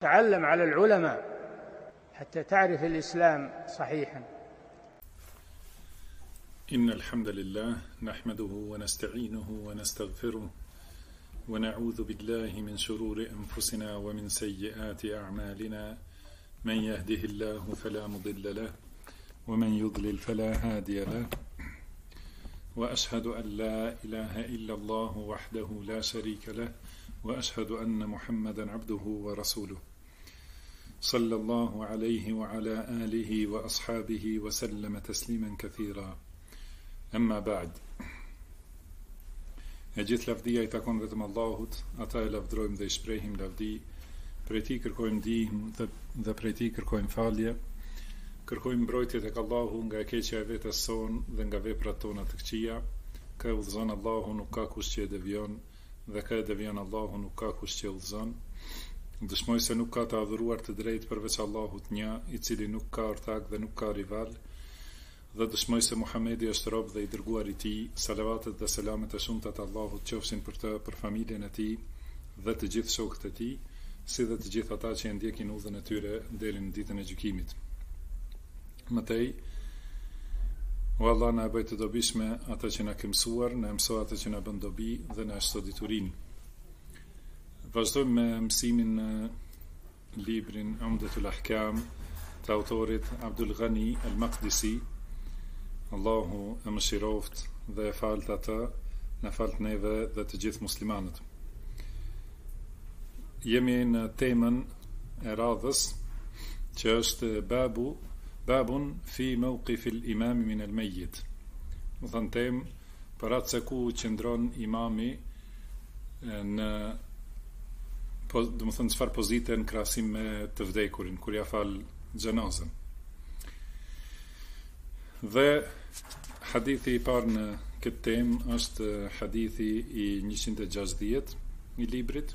تعلم على العلماء حتى تعرف الإسلام صحيحا. إن الحمد لله نحمده ونستعينه ونستغفره ونعوذ بالله من شرور أنفسنا ومن سيئات أعمالنا، من يهده الله فلا مضل له ومن يضلل فلا هادي له، وأشهد أن لا إله إلا الله وحده لا شريك له، وأشهد أن محمدا عبده ورسوله صلى الله عليه وعلى آله وأصحابه وسلم تسليما كثيرا. أما بعد. E gjithë lavdia I takon vetëm Allahut, ata e lavdrojmë dhe I shprehim lavdi, prej Tij kërkojmë ndihmë dhe prej Tij kërkojmë falje. Kërkojmë mbrojtje tek Allahu nga e keqja e vetes sonë dhe nga veprat tona të këqija. Kë udhëzon Allahu nuk ka kush që e devion, dhe kë e devion Allahu nuk ka kush që e udhëzon. Dëshmoj se nuk ka të adhuruar të drejtë përveç Allahut një, I cili nuk ka ortak dhe nuk ka rival. Dhe dëshmoj se Muhamedi është rob dhe I dërguar I Tij, salavatet dhe selamet e shumta të Allahut qofshin për të, për familjen e Tij dhe të gjithë shokët e Tij, si dhe të gjithë ata që e ndjekin udhën e tyre deri në ditën e gjykimit. Mëtej, o Allah na e bëj të dobishme ata që na ke mësuar, na mëso ata që na bën dobi dhe na shto diturinë. Vazhdojmë me mësimin në librin Umdatul Ahkam të autorit Abdul Ghani al-Maqdisi. Allahu e mëshiroft dhe e falt atë, na falt neve dhe të gjithë muslimanët. Jemi në temën e radhës që është babun fi mawqifil imam min al-mayyit. Do të thënë temë për atë se ku qëndron imami në, do të thënë çfarë pozite në krahasim me të vdekurin kur ja fal xhenazën. Dhe hadithi I parë në këtë temë është hadithi I 160 I librit.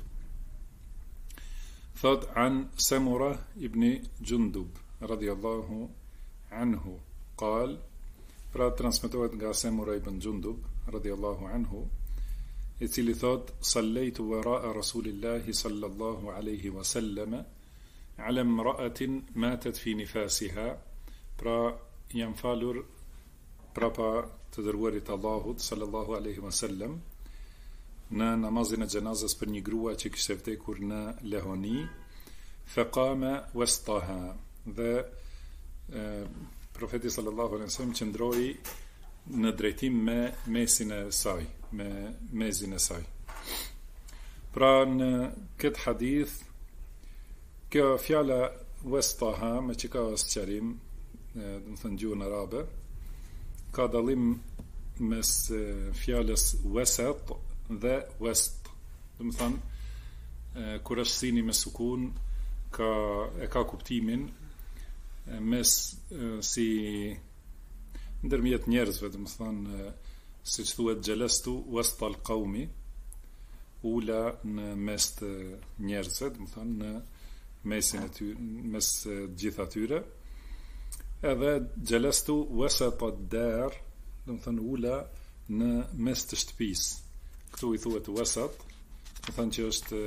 Thot an Samura ibn Jundub radiyallahu anhu qal, pra transmetohet nga Samura ibn Jundub radiyallahu anhu, I cili thot sallaitu wara'a rasulillahi sallallahu alaihi wasallam ala imra'atin matat fi nifasiha, pra jam falur prapa të dërguarit Allahut sallallahu alaihi wasallam në namazin e xhenazës për një grua që kishte vdekur në lehoni. Faqama wastaha, dhe profeti sallallahu alaihi wasallam qëndroi në drejtim me mesin e saj, me mezin e saj. Pra në këtë hadith, kjo fjala wastaha me që ka sqarim, do të thënë gjuhën arabe, ka dallim mes fjalës wasat dhe wast. Do të thënë kur është sini me sukun, ka kuptimin mes si ndërmjet njerëzve, do të thënë siç thuhet xhelastu wastal qaumi, ula në mes të njerëzve, do të thënë në mesin e tyre, mes gjithë atyre. Edhe xhelastu wasat ad-dar, do të thënë ula në mes të shtëpisë. Këtu I thuhet wasat, do të thënë që është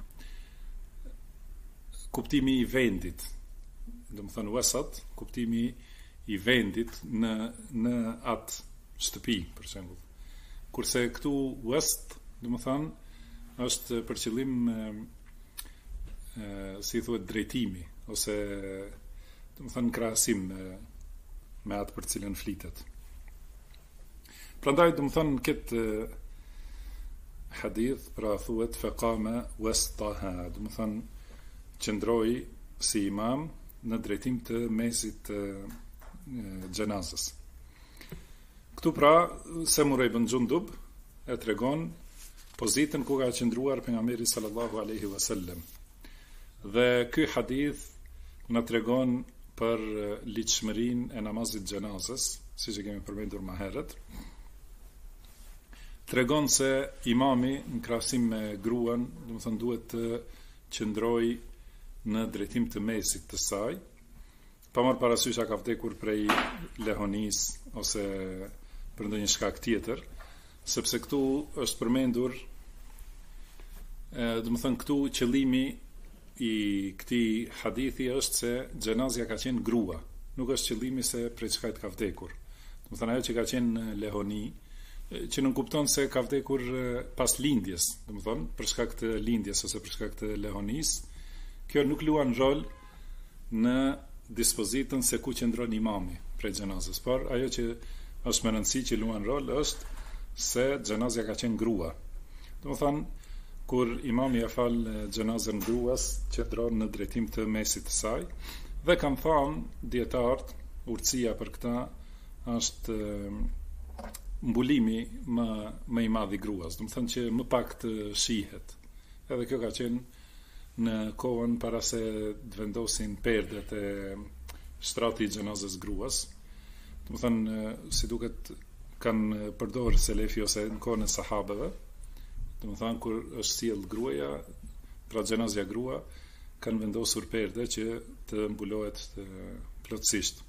kuptimi I vendit. Do të thënë wasat, kuptimi I vendit në atë shtëpi, për shembull. Kurse këtu wast, do të thënë është për qëllim si thuhet drejtimi, ose do të thënë krahasim me atë për cilën flitet. Prandaj do të thënë këtë hadith, pra thuhet faqama wastaha, do të thënë qëndroi si imam në drejtim të mesit të xhenazës. Këtu pra Samura ibn Jundub e tregon pozitën ku ka qëndruar pejgamberi sallallahu alaihi wasallam. Dhe ky hadith na tregon për ligjshmërinë e namazit xhenazës, siç e kemi përmendur më herët. Tregon se imami në krahasim me gruan, do të thënë duhet të qëndrojë në drejtim të mesit të saj, pa marrë parasysh a ka vdekur prej lehonis ose për ndonjë shkak tjetër, sepse këtu është përmendur, do të thënë këtu qëllimi i këtij hadithi është se xhenazja ka qenë grua, nuk është qëllimi se prej çka ka vdekur. Do të thënë ajo që ka qenë lehoni, që nuk kupton se ka vdekur pas lindjes, do të thonë për shkak të lindjes ose për shkak të lehonisë, kjo nuk luan rol në dispozitën se ku qëndron imami prej xhenazës, por ajo që është më rëndësi që luan rol është se xhenazja ka qenë grua. Do të thonë kur imami e fal xhenazën gruas, qëndron në drejtim të mesit të saj, dhe kanë thënë dietarët, urtësia për këtë është mbulimi më i madh i gruas, do të thënë që më pak të shihet. Edhe kjo ka qenë në kohën para se të vendosin perdet e shtrati i xhenazës gruas. Do të thënë, si duket kanë përdorur selefi ose në kohën e sahabeve, do të thënë kur është sjell gruaja, pra xhenazja grua, kanë vendosur perde që të mbulohet plotësisht.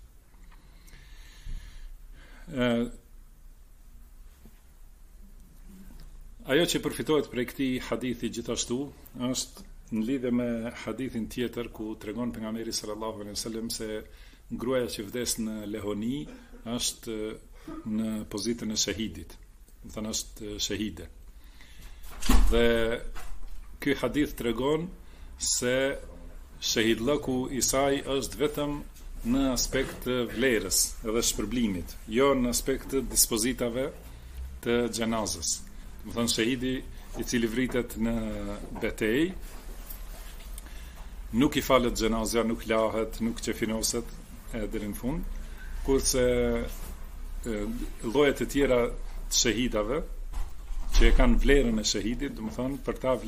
Ajo që përfitohet prej këtij hadithi gjithashtu është në lidhje me hadithin tjetër ku tregon pejgamberi sallallahu alaihi wasallam se gruaja që vdes në lehoni është në pozitën e shahidit, do të thënë është shahide. Dhe ky hadith tregon se shahidllëku i saj është vetëm në aspekt të vlerës edhe shpërblimit, jo në aspekt të dispozitave të xhenazës. Do të thënë shahidi i cili vritet në betejë nuk i falet xhenazja, nuk lahet, nuk qefinoset deri në fund, kurse llojet e tjera të shahidave që e kanë vlerën e shahidit, do të thonë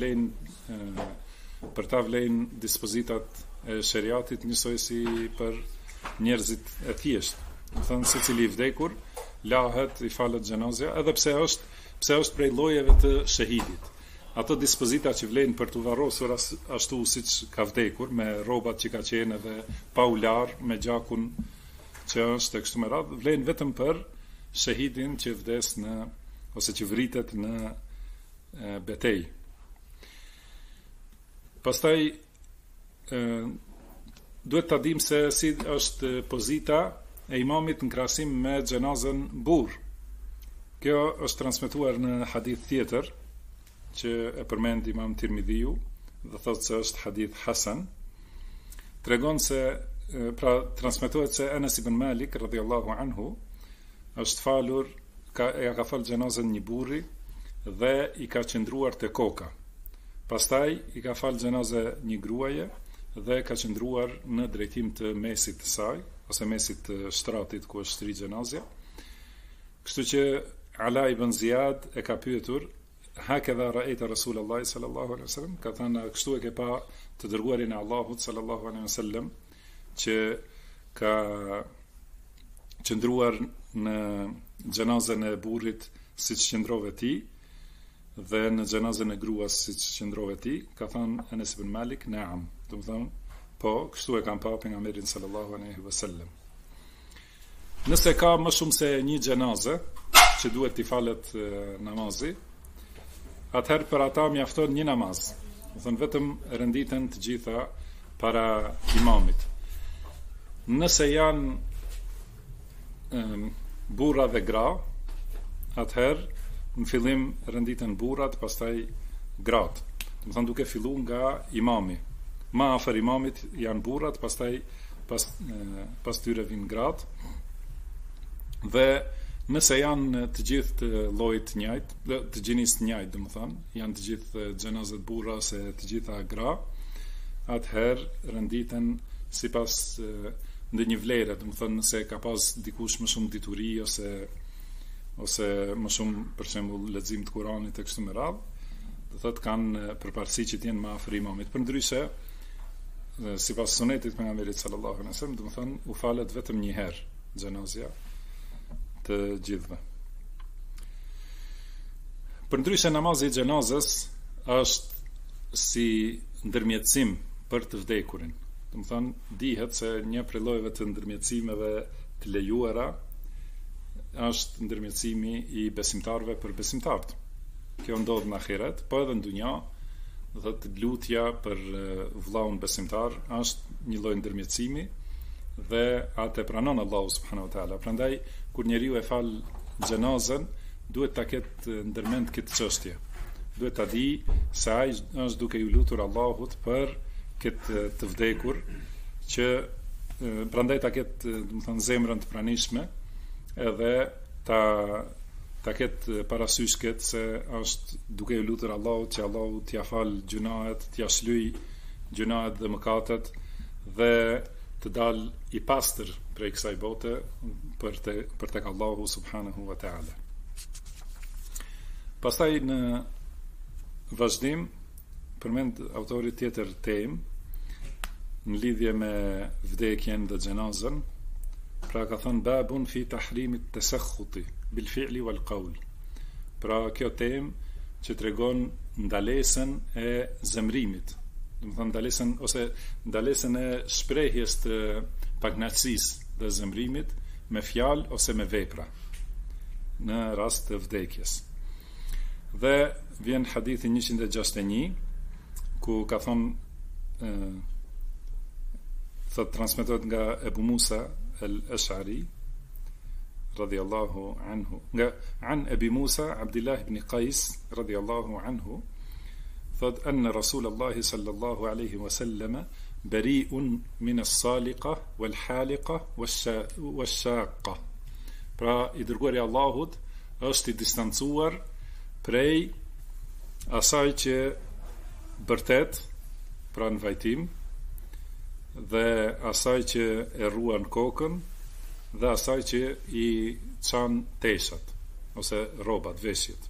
për ta vlejnë dispozitat e shariatit njësoj si për njerëzit e thjeshtë. Do të thonë secili i vdekur lahet, i falet xhenazja, edhe pse është prej llojeve të shahidit. Ato dispozita që vlen për të varrosur ashtu siç ka vdekur, me rrobat që ka qenë edhe pa u lar, me gjakun që është e kështu me radhë, vlen vetëm për shahidin që vdes ose që vritet në betejë. Pastaj duhet ta dim se si është pozita e imamit në krahasim me xhenazën burr. Kjo është transmetuar në hadith tjetër që e përmend Imam Tirmidhiu dhe thotë se është hadith hasan. Tregon se transmetohet se Anas ibn Malik radhiyallahu anhu është falur, ka falë xhenazën një burri dhe i ka qëndruar te koka. Pastaj i ka falë xhenazë një gruaje dhe ka qëndruar në drejtim të mesit të saj ose mesit të shtratit ku është shtri xhenazja. Kështu që Ala ibn Ziyad e ka pyetur, hakadha ra'ayta Rasulullah sallallahu alaihi wasallam, ka thënë kështu e ke pa të dërguarin e Allahut sallallahu alaihi wasallam që ka qëndruar në xhenazën e burrit siç qëndrove ti dhe në xhenazën e gruas siç qëndrove ti? Ka thënë Anas ibn Malik, "Naam", do të thonë, po, kështu e kam pa pejgamberin sallallahu alaihi wasallam. Nëse ka më shumë se një xhenazë që duhet t'i falet namazi, atëherë për ata mjafton një namaz. Do thënë vetëm renditen të gjitha para imamit. Nëse janë burra dhe gra, atëherë në fillim renditen burrat, pastaj gratë. Do thënë duke filluar nga imami. Më afër imamit janë burrat, pastaj pas tyre vijnë gratë. Dhe nëse janë të gjithë të llojit të njëjtë, të gjinisë të njëjtë, domethënë, janë të gjithë xhenazat burra ose të gjitha gra, atëherë renditen sipas ndonjë vlere, domethënë nëse ka pas dikush më shumë dituri ose më shumë për shembull lexim të Kuranit e kështu me radhë, do thotë kanë përparësi që të jenë më afër imamit. Përndryshe, sipas sunetit pejgamberit sallallahu alaihi wasallam, domethënë u falet vetëm një herë xhenazja të gjithëve. Përndryshe namazi i xhenazës është si ndërmjetësim për të vdekurin. Do të thonë dihet se një prej llojeve të ndërmjetësimeve të lejuara është ndërmjetësimi i besimtarëve për besimtarët. Kjo ndodh në ahiret, po edhe në dunja dhe të lutja për vllaun besimtar është një lloj ndërmjetësimi dhe atë pranon Allahu subhanahu wa taala. Prandaj kur njeriu e fal xhenazën, duhet ta ketë ndërmend këtë çështje. Duhet ta di se ai është duke i lutur Allahut për këtë të vdekur, që prandaj ta ketë, domethënë, zemrën të pranishme, edhe ta ketë parasysh këtë se është duke i lutur Allahut që Allahu t'ia fal gjunahet, t'ia shlyj gjunahet dhe mëkatet, dhe të dal i pastër prej kësaj bote për tek Allahu subhanahu wa taala. Pastaj në vazhdim përmend autori tjetër temë në lidhje me vdekjen dhe xhenazën. Pra ka thënë babun fi tahrimit tasakhuti bil fi'li wal qawl. Pra kjo temë që tregon ndalesën e zemrimit, domethënë ndalesën e shprehjes të pagënaqësisë dhe zemrimit me fjalë ose me vepra në rast të vdekjes. Dhe vjen hadithi 161 ku ka thonë, thot transmetohet nga Ebu Musa al-Ash'ari radiyallahu anhu, nga an Abi Musa Abdullah ibn Qais radiyallahu anhu, thot anna Rasulullah sallallahu alaihi wasallam bari'un min as-saliqa wal haliqa wash-shaqqa. Pra i dërguari i Allahut është i distancuar prej asaj që bërtet, pra në vajtim, dhe asaj që e ruan kokën, dhe asaj që i çan teshat ose rrobat, veshjet.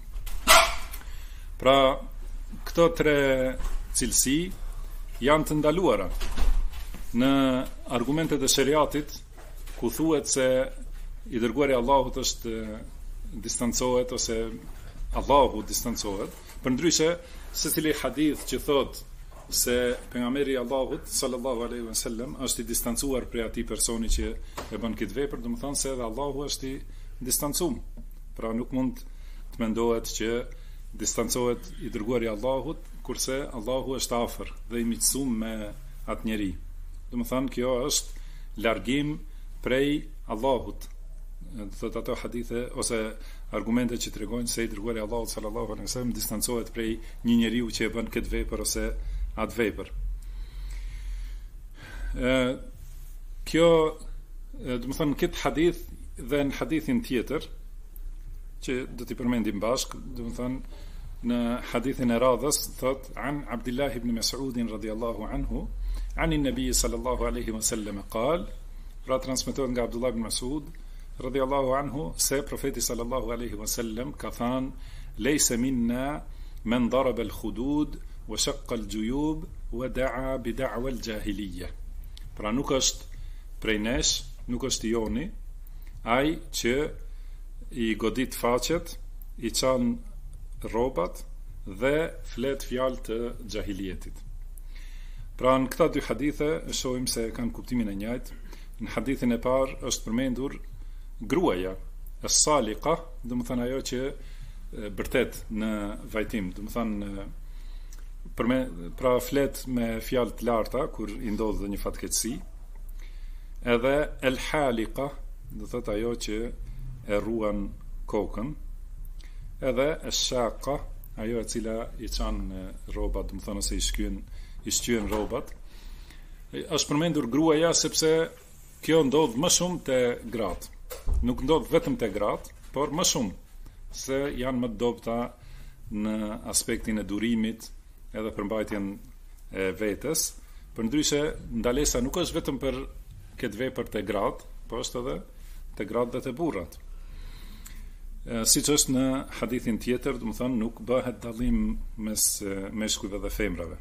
Pra këto tre cilësi janë të ndaluara në argumentet e shariatit, ku thuhet se i dërguari i Allahut është distancohet, ose Allahu distancohet, përndryshe secili hadith që thot se pejgamberi i Allahut sallallahu alaihi wasallam është i distancuar prej atij personi që e bën këtë vepër, do të thonë se edhe Allahu është i distancuar. Pra nuk mund të mendohet që distancohet i dërguari i Allahut, kurse Allahu është afër dhe i miqësuar me atë njeri. Do të thonë kjo është largim prej Allahut. Thot ato hadithe ose argumente që tregojnë se i dërguari i Allahut sallallahu alaihi wasallam distancohet prej një njeriu që e bën këtë vepër ose atë vepër. Kjo, do të thonë, këtë hadith dhe në hadithin tjetër që do t'i përmendim bashk, do të thonë, në hadithin e radhës thot an Abdullah ibn Mas'ud radiyallahu anhu an an-nabi sallallahu alaihi wasallam qal, pra transmetohet nga Abdullah ibn Mas'ud radiyallahu anhu se profeti sallallahu alaihi wasallam ka thënë: "Laysa minna man daraba al-khudud wa shaqqa al-juyub wa da'a bi da'wa al-jahiliyah." Pra nuk është prej nesh, nuk është i joni ai që i godit faqet, i çan rrobat dhe flet fjalë të xahilietit. Pra në këta dy hadithe shohim se kanë kuptimin e njëjtë. Në hadithin e parë është përmendur gruaja, as-saliqa, do të thënë ajo që bërtet në vajtim, do të thënë pra flet me fjalë të larta kur i ndodh një fatkeqësi. Edhe el-haliqa, do thotë ajo që e ruan kokën. Edhe ash-shaqqa, ajo e cila i çan rrobat, do të thonë se i shqyen rrobat. Është përmendur gruaja sepse kjo ndodh më shumë te gratë. Nuk ndodh vetëm te gratë, por më shumë se janë më të dobta në aspektin e durimit edhe përmbajtjen e vetes. Përndryshe ndalesa nuk është vetëm për këtë vepër te gratë, por është edhe te gratë dhe te burrat. Siç është në hadithin tjetër, do të thonë nuk bëhet dallim mes meshkujve dhe femrave.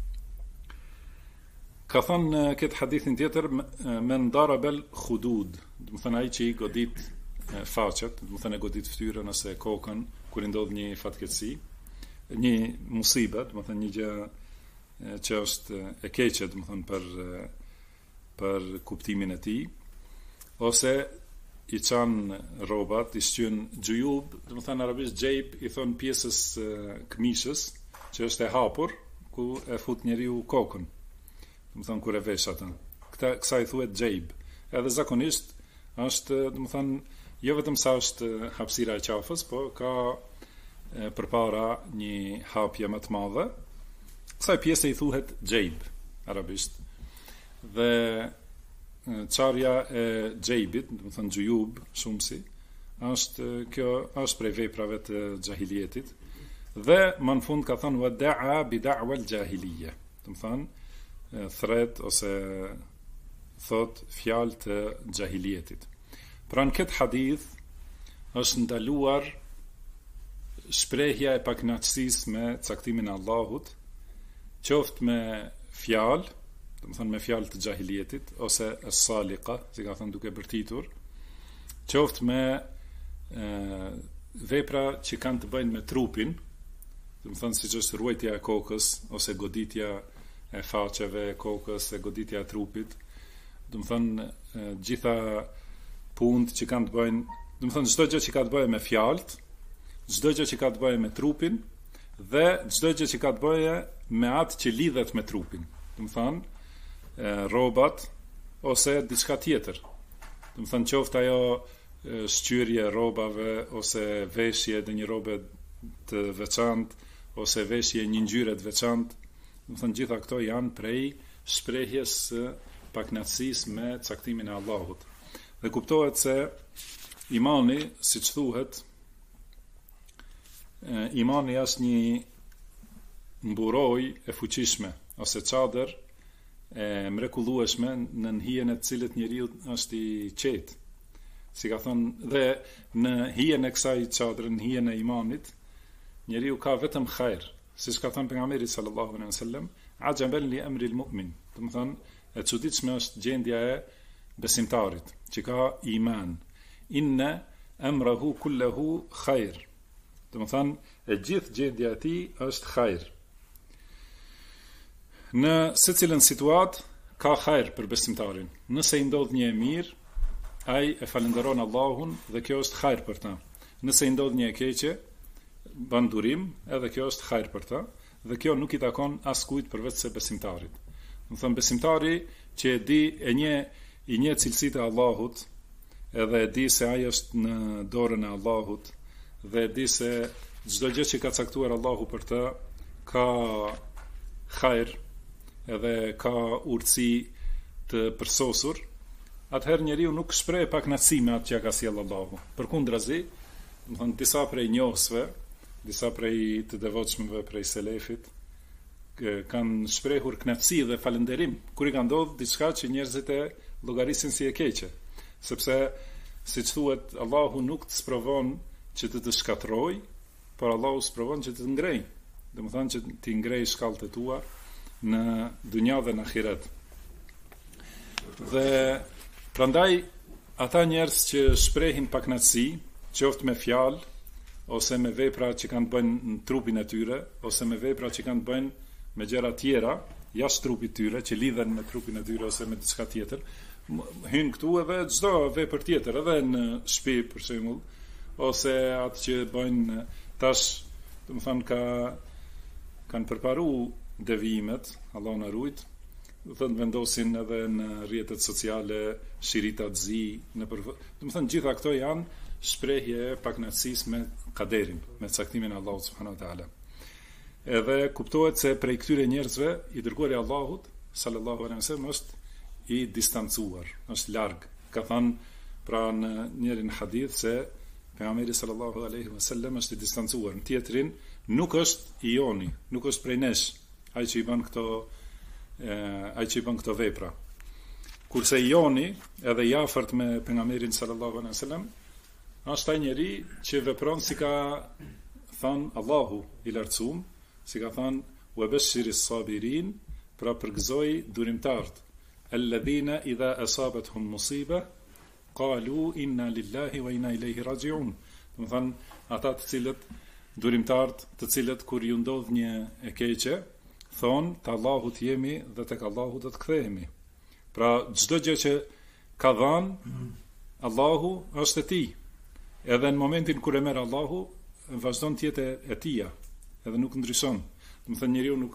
Ka thënë në këtë hadithin tjetër men darabel khudud, do të thonë ai që i godit faqet, do të thonë e godit fytyrën ose kokën kur i ndodh një fatkeqësi, një musibet, do të thonë një gjë që është e keqe, do të thonë për kuptimin e tij, ose i çan rrobat, i shqyn xhujub, do të thonë arabisht xhejb i thon pjesës këmishës, që është e hapur, ku e fut njeriu kokën. Do të thonë kur e vesh atë. Kësaj thuhet xheib. Edhe zakonisht është, do të thonë, jo vetëm sa është hapësira e qafës, po ka përpara një hapje më të madhe. Kësaj pjese i thuhet xheib arabisht. Dhe çarja e xheibit, do të thonë xhujub, shumsi, kjo është prej veprave të xahilietit. Dhe më në fund ka thënë wada'a bi da'wa al-jahiliyya. Do të thonë thret ose thot fjalë të xahilietit. Pra në këtë hadith është ndaluar shprehja e pakënaqësisë me caktimin e Allahut, qoftë me fjalë, do të thonë me fjalë të xahilietit ose as-saliqa, si ka thënë duke bërtitur, qoftë me vepra që kanë të bëjnë me trupin, do të thonë siç është ruajtja e kokës ose goditja e faqeve, kokës, e goditja e trupit, do të thonë gjitha punët që kanë të bëjnë, do të thonë çdo gjë që ka të bëjë me fjalët, çdo gjë që ka të bëjë me trupin dhe çdo gjë që ka të bëjë me atë që lidhet me trupin. Do të thonë rrobat ose diçka tjetër. Do të thonë qoftë ajo shqyrje rrobave ose veshje dhe një rrobe të veçantë ose veshje një ngjyre të veçantë. Do të thonë gjitha këto janë prej shprehjes së pakënaqësisë me caktimin e Allahut. Dhe kuptohet se imani, siç thuhet, imani është një mburoj e fuqishme ose çadër e mrekullueshme në hijen e të cilët njeriu është i qetë. Si ka thënë, dhe në hijen e kësaj çadre, në hijen e imanit, njeriu ka vetëm hajër. Siç ka thënë pejgamberi sallallahu alaihi wasallam, ajaban li amri al-mu'min. Do të thonë, e çuditshme është gjendja e besimtarit që ka iman. Inna amrahu kulluhu khair. Do të thonë, e gjithë gjendja e tij është hajër. Në secilën situatë ka hajër për besimtarin. Nëse i ndodh një e mirë, ai e falenderon Allahun dhe kjo është hajër për ta. Nëse i ndodh një e keqe, bën durim, edhe kjo është hajër për ta, dhe kjo nuk i takon askujt përveç se besimtarit. Do të thonë besimtari që i njeh cilësitë e Allahut, edhe e di se ai është në dorën e Allahut, dhe e di se çdo gjë që ka caktuar Allahu për të ka hajër, edhe ka urtësi të përsosur, atëherë njeriu nuk shpreh pakënaqësi me atë që ka sjellë Allahu. Përkundrazi, do të thonë disa prej njohësve, disa prej të devotshmëve prej selefit kanë shprehur kënaqësi dhe falënderim kur i ka ndodhur diçka që njerëzit e llogarisin si e keqe, sepse siç thuhet Allahu nuk të sprovon që të shkatroj, por Allahu sprovon që të ngrej. Domethënë që ti ngrej shkallët e tua në dunja dhe në ahiret. Dhe prandaj ata njerëz që shprehin pakënaqësi, qoftë me fjalë ose me vepra që kanë të bëjnë në trupin e tyre, ose me vepra që kanë të bëjnë me gjëra tjera jashtë trupit tyre, që lidhen me trupin e tyre ose me diçka tjetër, hyn këtu edhe çdo vepër tjetër, edhe në shtëpi për shembull, ose atë që bëjnë tash, domethënë kanë përparuar devijimet, Allahu na ruaj, thënë vendosin edhe në rrjetet sociale, shirita të zi, domethënë gjitha këto janë shprehje pakënaqësisë me kaderin, me caktimin e Allahut subhanahu wa taala. Edhe kuptohet se prej këtyre njerëzve i dërguari i Allahut sallallahu alaihi wasallam është i distancuar, është larg. Ka thënë pra në njërin hadith se pejgamberi sallallahu alaihi wasallam është i distancuar. Në tjetrin nuk është i joni, nuk është prej nesh, ai që i bën këto vepra. Kurse i joni edhe i afërt me pejgamberin sallallahu alaihi wasallam është ai njeri që vepron si ka thënë Allahu i lartësuar, si ka thënë wa bashiris sabirin, pra përgëzoi durimtarët, alladhina idha asabatuhum musiba qalu inna lillahi wa inna ilayhi raji'un. Do të thënë ata të cilët durimtarët, të cilët kur ju ndodh një e keqe, thonë te Allahut jemi dhe tek Allahu do të kthehemi. Pra çdo gjë që ka dhënë Allahu është e tij. Edhe në momentin kur e merr Allahu, vazhdon të jetë e tija, edhe nuk ndryshon. Do të thënë njeriu nuk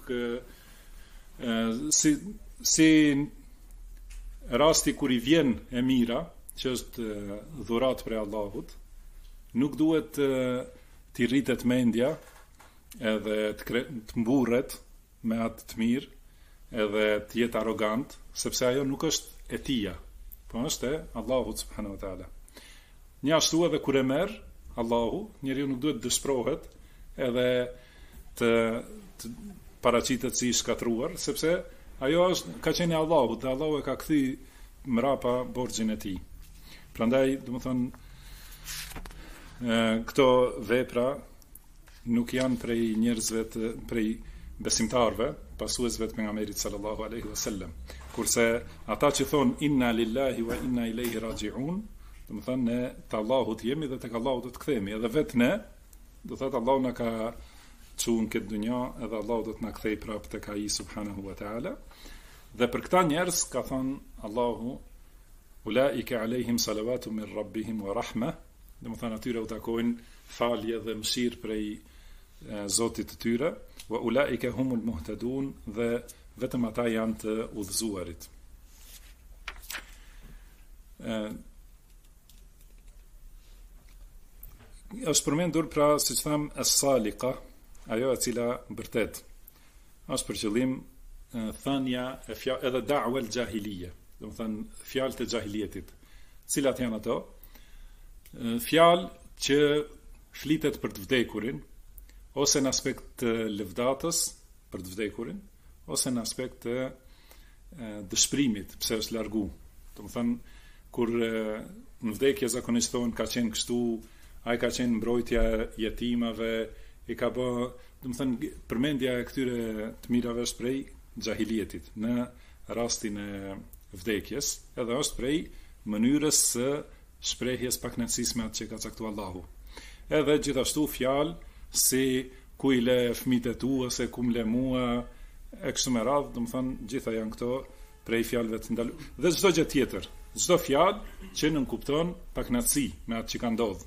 si rasti kur i vjen e mira, që është dhurat prej Allahut, nuk duhet t'i rritet mendja edhe të mburret me atë të mirë, edhe të jetë arrogant, sepse ajo nuk është e tija, po është e Allahut subhanahu wa taala. Një ashtu edhe kur e merr Allahu, njeriu nuk duhet dëshpërohet edhe të paraqitet si i shkatruar, sepse ajo është ka qenë Allahu, dhe Allahu e ka kthy mrapa borxhin e tij. Prandaj, domethënë, këto vepra nuk janë prej njerëzve prej besimtarve, pasuesve të pejgamberit sallallahu alaihi wasallam. Kurse ata që thon inna lillahi wa inna ilaihi raji'un, do të thonë ne te Allahut jemi dhe tek Allahu do të kthehemi, edhe vetë ne, do thotë Allahu na ka çuar këtë dunjë, edhe Allahu do të na kthej prapë tek ai subhanahu wa taala. Dhe për këta njerëz ka thënë Allahu ulaika alaihim salawatu min rabbihim wa rahma, do të thonë atyre u takojnë falje dhe mëshirë prej Zotit të tyre, wa ulaika humul muhtadun, dhe vetëm ata janë të udhëzuarit. Është përmendur pra, siç tham, as-salika, ajo e cila vërtet është për qëllim thënia e fjalë edhe da'wa al-jahiliye, do të thënë fjalët e jahilietit. Cilat janë ato? Fjalë që flitet për të vdekurin, ose në aspekt të lëvdatës për të vdekurin, ose në aspekt të dëshpërimit, pse është largu. Do të thënë, kur në vdekje zakonisht thonë ka qenë kështu, ai ka qenë mbrojtja jetimave, i ka bë, do të thënë, përmendja e këtyre të mirave është prej xahilietit në rastin e vdekjes, edhe është prej mënyrës së shprehjes pakënaqësisë me atë që ka caktuar Allahu. Edhe gjithashtu fjalë si ku i le fëmijët e tu, ose ku më le mua, e kështu me radhë, do të thënë, gjitha janë këto prej fjalëve të ndaluara. Dhe çdo gjë tjetër, çdo fjalë që nënkupton pakënaqësi me atë që ka ndodhur.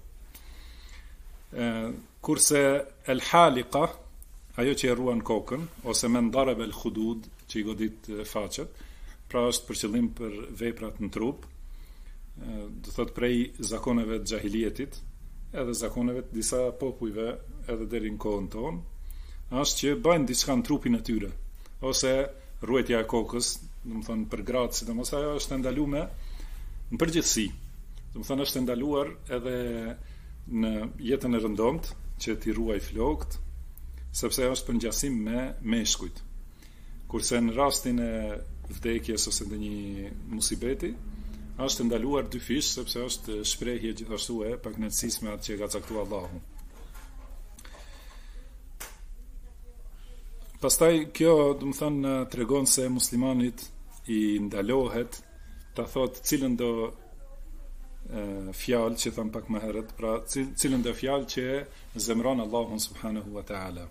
Kurse el halika, ajo që e ruan kokën, ose men darab el khudud, që i godit faqet, pra është për qëllim për veprat në trup, do thot prej zakoneve të xahilietit, edhe zakoneve të disa popujve edhe deri në kohën tonë, është që bëjnë diçka në trupin e tyre, ose ruajtja e kokës, do të thonë për gratë, sidomos ajo është ndaluar në përgjithësi. Do të thonë është ndaluar edhe në jetën e rëndomt, që ti ruaj flokët, sepse është për ngjasim me meshkujt. Kurse në rastin e vdekjes ose ndonjë musibeti, është ndaluar dy fish, sepse është shprehje gjithashtu e pakënaqësisë me atë që ka caktuar Allahu. Pastaj kjo, do të thënë, tregon se muslimanit i ndalohet ta thotë cilën do fjalë që tham pak më herët, pra cilën do fjalë që zemron Allahun subhanahu wa taala.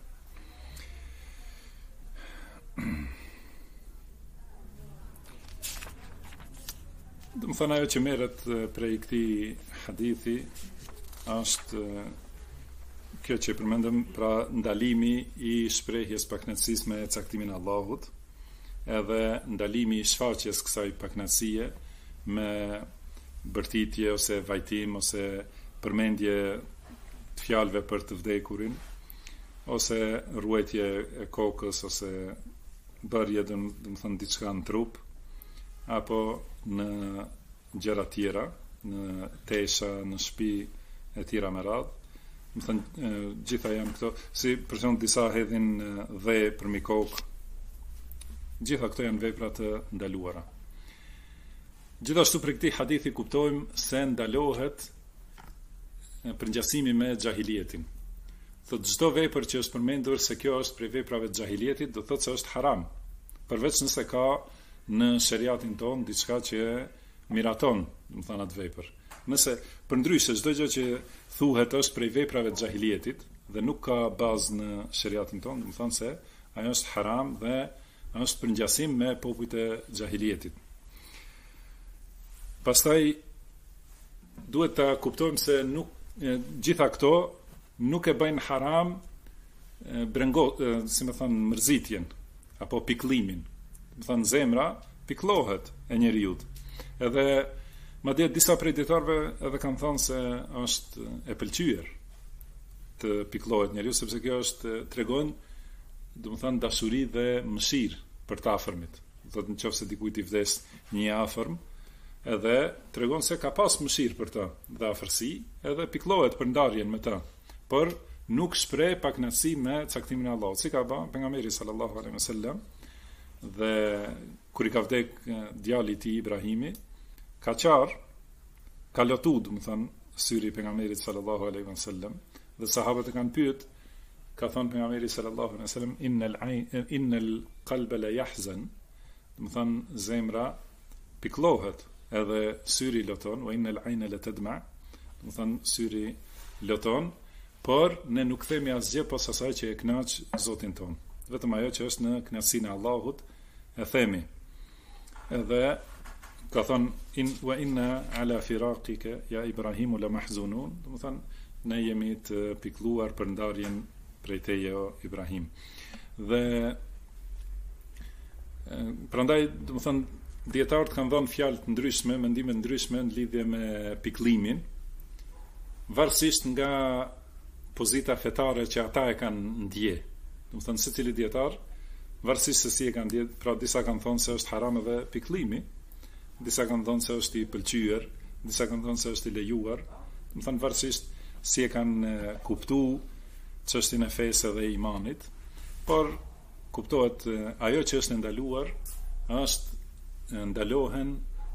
Do të thënë, ajo që merret prej këtij hadithi është kjo që përmendëm, pra ndalimi i shprehjes pakënaqësisë me caktimin e Allahut, edhe ndalimi i shfaqjes kësaj pakënaqësie me bërtitje ose vajtim ose përmendje të fjalëve për të vdekurin, ose ruajtje e kokës, ose bërje, do të thënë, diçka në trup, apo në gjëra tjera, në tesha, në shtëpi e tjera me radhë. Do të thënë, gjitha janë këto, si për shembull disa hedhin dhe për mi kokë. Gjitha këto janë vepra të ndaluara. Gjithashtu për këtij hadithi kuptojmë se ndalohet përngjasimi me xahilietin. Thotë çdo vepër që është përmendur se kjo është prej veprave të xahilietit, do thotë se është haram, përveç nëse ka në shariatin tonë diçka që miraton, do të thënë, atë vepër. Nëse përndryshe çdo gjë që thuhet është prej veprave të xahilietit dhe nuk ka bazë në shariatin tonë, do të thonë se ajo është haram dhe është përngjasim me popujt e xahilietit. Pastaj duhet ta kuptojmë se nuk gjitha këto nuk e bëjnë haram si më thënë, mërzitjen apo piklimin. Do të thënë zemra piklohet e njeriut. Edhe madje disa prej dietarëve edhe kanë thënë se është e pëlqyer të piklohet njeriu, sepse kjo është tregon, do të thënë, dashuri dhe mëshirë për të afërmit. Do të thotë nëse dikujt i vdes një afërm, edhe tregon se ka pas mëshirë për të dhe afërsi, edhe piklohet për ndarjen me të. Por nuk shpreh pakënaqësi me caktimin e Allahut. Si ka bën pejgamberi sallallahu alaihi wasallam, dhe kur i ka vdek djali i tij Ibrahimi, ka lotu, do të thënë, syri i pejgamberit sallallahu alaihi wasallam, dhe sahabët e kanë pyet, ka thënë pejgamberi sallallahu alaihi wasallam, innal qalba la yahzan, do të thënë zemra piklohet, edhe syri loton, wa innal ayna la tadma, do të thënë syri loton, por ne nuk themi asgjë pas asaj që e kënaq Zotin ton. Vetëm ajo që është në kënaqësinë e Allahut e themi. Edhe ka thënë wa inna ala firaqika ya Ibrahim la mahzunun, do të thënë ne jemi të pikluar për ndarjen prej teje o Ibrahim. Dhe prandaj, do të thënë, dietarët kanë dhënë fjalë të ndryshme, mendime të ndryshme në lidhje me piklimin, varësisht nga pozita fetare që ata e kanë ndje. Do të thënë, secili dietar, varësisht se si e kanë ndje, pra disa kanë thonë se është haram edhe piklimi, disa kanë thonë se është i pëlqyer, disa kanë thonë se është i lejuar. Do të thënë, varësisht si e kanë kuptuar çështjen e fesë dhe imanit, por kuptohet ajo që është ndaluar është ndalohen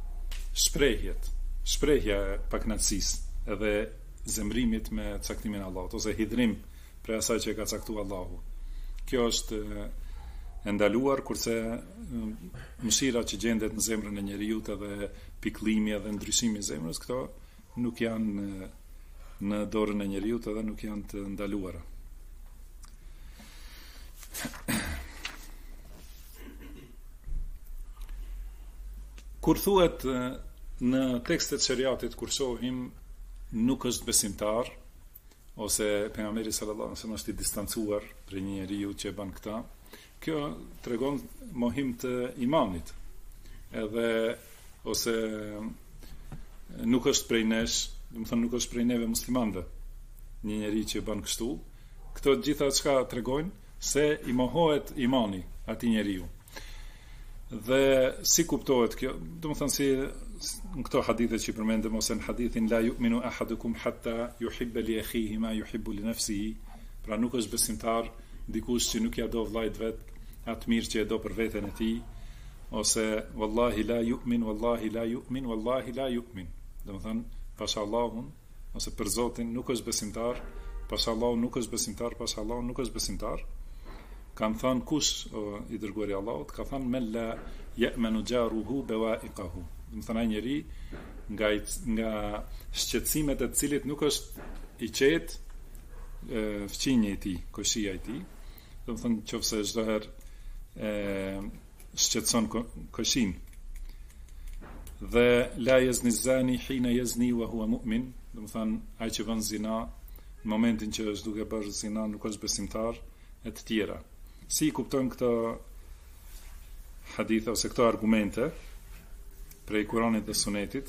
shprehja e pakënaqësisë edhe zemrimit me caktimin e Allahut, ose hidhrim për asaj që ka caktuar Allahu. Kjo është e ndaluar, kurse mëshira që gjendet në zemrën e njeriut edhe piklimi edhe ndryshimi i zemrës, këto nuk janë në dorën e njeriut edhe nuk janë të ndaluara. Kur thuhet në tekstet e shariatit, kur shohim nuk është besimtar, ose pejgamberi sallallahu alaihi wasallam është i distancuar prej një njeriu që bën këtë, kjo tregon mohim të imanit. Edhe ose nuk është prej nesh, do të thonë nuk është prej neve muslimanëve, një njeri që bën kështu. Këto gjitha çka tregojnë se i mohohet imani atij njeriu. Dhe si kuptohet kjo, do të thonë si në këto hadithe që përmendëm, ose në hadithin la yu'minu ahadukum hatta yuhibba li akhihi ma yuhibbu li nafsihi, pra nuk është besimtar dikush që nuk ja do vllajt vet atë mirë që e do për veten e tij, ose wallahi la yu'min, wallahi la yu'min, wallahi la yu'min. Do të thonë pas Allahun, ose për Zotin nuk është besimtar, pas Allahun nuk është besimtar, pas Allahun nuk është besimtar. Kanë thënë kush i dërguari i Allahut, ka thënë men la ya'manu jaruhu bawa'iqahu. Do të thonë ai njeri nga shqetësimet e të cilit nuk është i qetë fqinje i tij, koshia i tij. Do të thonë nëse çdo herë shqetëson koshin. Dhe la yazni zani hina yazni wa huwa mu'min, do të thonë ai që bën zina në momentin që është duke bërë zina nuk është besimtar, e të tjera. Si kuptojmë këto hadithe ose këto argumente prej Kuranit dhe Sunetit,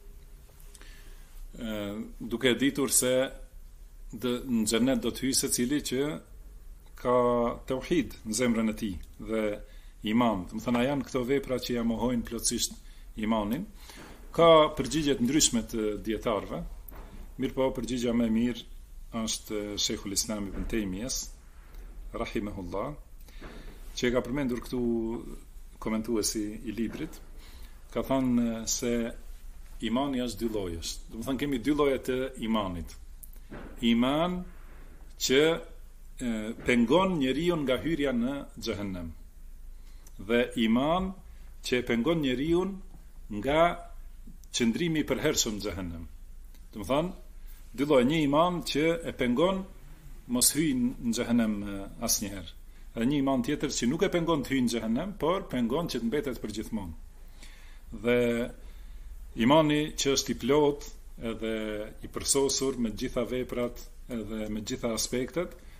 duke ditur se në xhenet do të hyjë secili që ka tauhid në zemrën e tij dhe iman. Do të thonë janë këto vepra që ja mohojnë plotësisht imanin. Ka përgjigje të ndryshme të dietarëve. Mirpo përgjigja më e mirë është Sheikhul Islam Ibn Taymiyes rahimahullah, që e ka përmendur këtu komentuesi i librit, ka thënë se imani është dy llojesh. Do të thonë kemi dy lloje të imanit. Iman që pengon njeriu nga hyrja në xhehenem, dhe iman që pengon njeriu nga qëndrimi i përhershëm në xhehenem. Do të thonë dy lloje, një iman që e pengon mos hyjë në xhehenem asnjëherë. Dhe një iman tjetër që nuk e pengon të hyjë në xhehenem, por pengon që të mbetet përgjithmonë. Dhe imani që është i plot edhe i përsosur me gjitha veprat edhe me gjitha aspektet,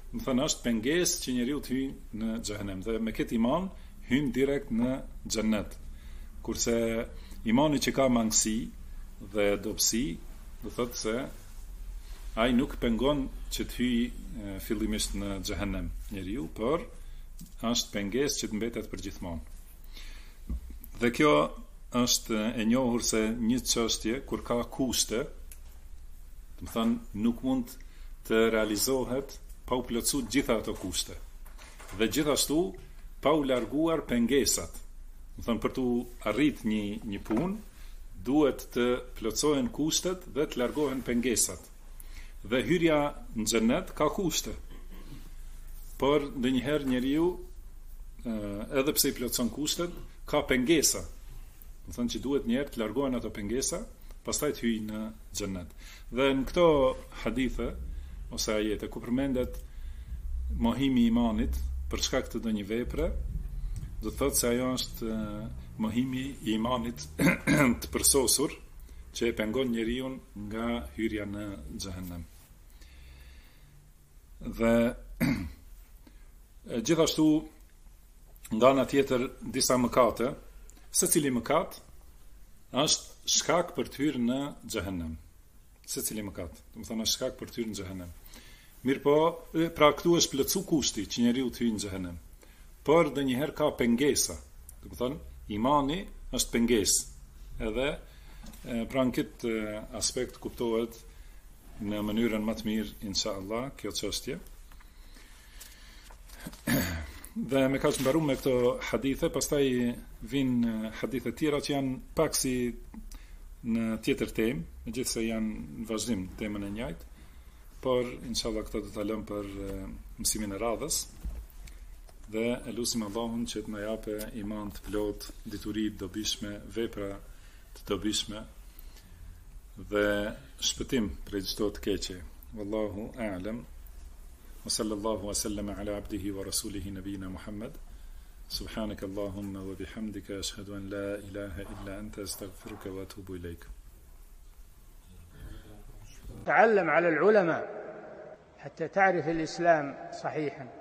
më thënë është pengesë që njeriu të hyjë në xhehenem, dhe me këtë iman hyn direkt në xhennet. Kurse imani që ka mangësi dhe dobësi, do thotë se ai nuk pengon që të hyjë fillimisht në xhehenem njeriu, por është pengesë që të mbetet për gjithmonë. Dhe kjo është e njohur se një çështje kur ka kushte, do të thënë nuk mund të realizohet pa u plotësuar gjitha ato kushte. Dhe gjithashtu pa u larguar pengesat. Do të thënë për të arrit një punë, duhet të plotësohen kushtet dhe të largohen pengesat. Dhe hyrja në xhennet ka kushte. Por ndonjëherë njeriu edhe pse i plotëson kushtet, ka pengesa. Do thënë që duhet njëherë të largohen ato pengesa, pastaj të hyjë në xhennet. Dhe në këto hadithe ose ajete ku përmendet mohimi i imanit për shkak të ndonjë vepre, do të thotë se ajo është mohimi i imanit të përsosur që e pengon njeriu nga hyrja në xhehenem. Dhe gjithashtu nga ana tjetër disa mëkate, secili mëkat është shkak për të hyrë në xhehenem. Secili mëkat, do të thonë është shkak për të hyrë në xhehenem. Mirpo, pra këtu është plotsu kushti që njeriu të hyjë në xhehenem. Por ndonjëherë ka pengesa. Do të thonë imani është pengesë. Edhe pra në këtë aspekt kuptohet në mënyrën më të mirë inshallah kjo çështje. Dhe me kaq mbarum me këto hadithe, pastaj vinë hadithe tjera që janë pak si në tjetër temë, megjithëse janë në vazhdim temën e njëjtë, por inshallah këto do ta lëm për mësimin e radhës. Dhe e lutim Allahun që të na japë iman të plot, dituri të dobishme, vepra të dobishme dhe shpëtim prej çdo të keqe. Wallahu a'lam. Wa sallallahu wa sallama ala abdihi wa rasulihi nabiyina Muhammad. Subhanaka Allahumma wa bihamdika ashhadu an la ilaha illa anta astaghfiruka wa atubu ilayk. تعلم على العلماء حتى تعرف الإسلام صحيحا.